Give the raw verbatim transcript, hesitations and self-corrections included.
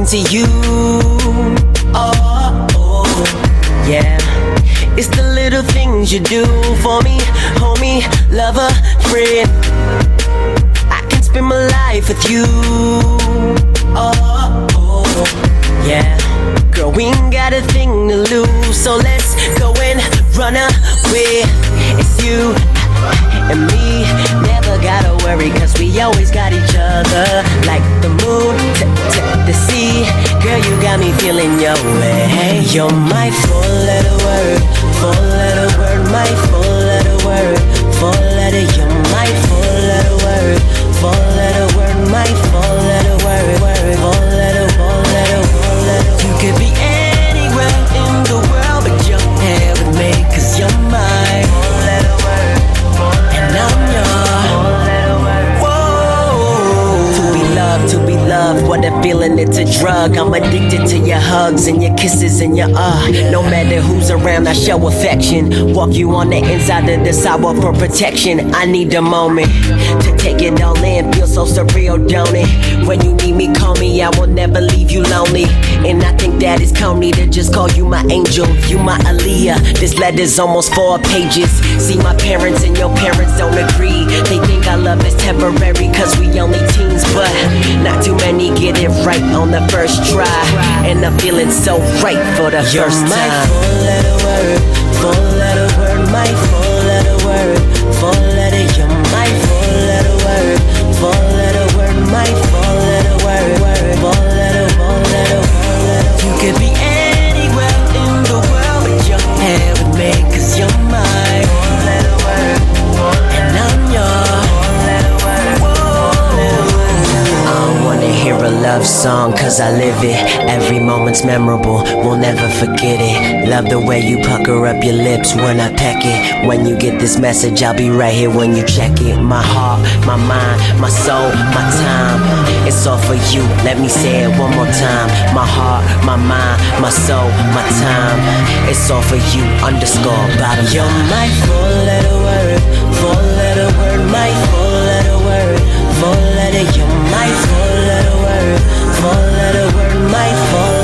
to you. Oh, oh, yeah. It's the little things you do for me, homie, lover, friend. I can spend my life with you. Oh, oh, yeah. Girl, we ain't got a thing to lose, so let's go and run away. It's you and me, never gotta worry, cause we always got each other. Like the moon to, to the sea, girl, you got me feeling your way. You're my four-letter word, four-letter word, my four-letter word, four-letter, you're my four-letter word, four-letter word, my four-letter word, word, four-letter, four-letter, four-letter. You could be anywhere in the world, but you're here with me, cause you're my four-letter word, and I'm yours. Whoa. To be loved, to be loved, what a feeling, it's a drug. I'm addicted to your hugs and your kisses and your uh. No matter who's around, I show affection. Walk you on the inside of the sidewalk for protection. I need a moment to take it all in. Feel so surreal, don't it? When you need me, call me, I will never leave you lonely. And I think that it's corny to just call you my angel, you my Aaliyah. This letter's almost four pages. See, my parents and your parents don't agree. They think our love is temporary cause we only teens, but not too many get it right on the first try. And I'm feeling so right for the You're first time. My four-letter word, four-letter word, my four-letter word, four-letter, you're my four-letter word, four-letter word, my four-letter word, word, four-letter, four-letter, four-letter. You could be anywhere in the world, but you're here with me, cause you're my four-letter word, and I'm your four-letter word. I don't wanna hear a love song, cause I live it. Every moment's memorable, we'll never forget it. Love the way you pucker up your lips when I peck it. When you get this message, I'll be right here when you check it. My heart, my mind, my soul, my time, it's all for you, let me say it one more time. My heart, my mind, my soul, my time, it's all for you, underscore, bottom line. You're my four-letter word, four-letter word, my four-letter word, four-letter, you're my four-letter word, four-letter word, my four-letter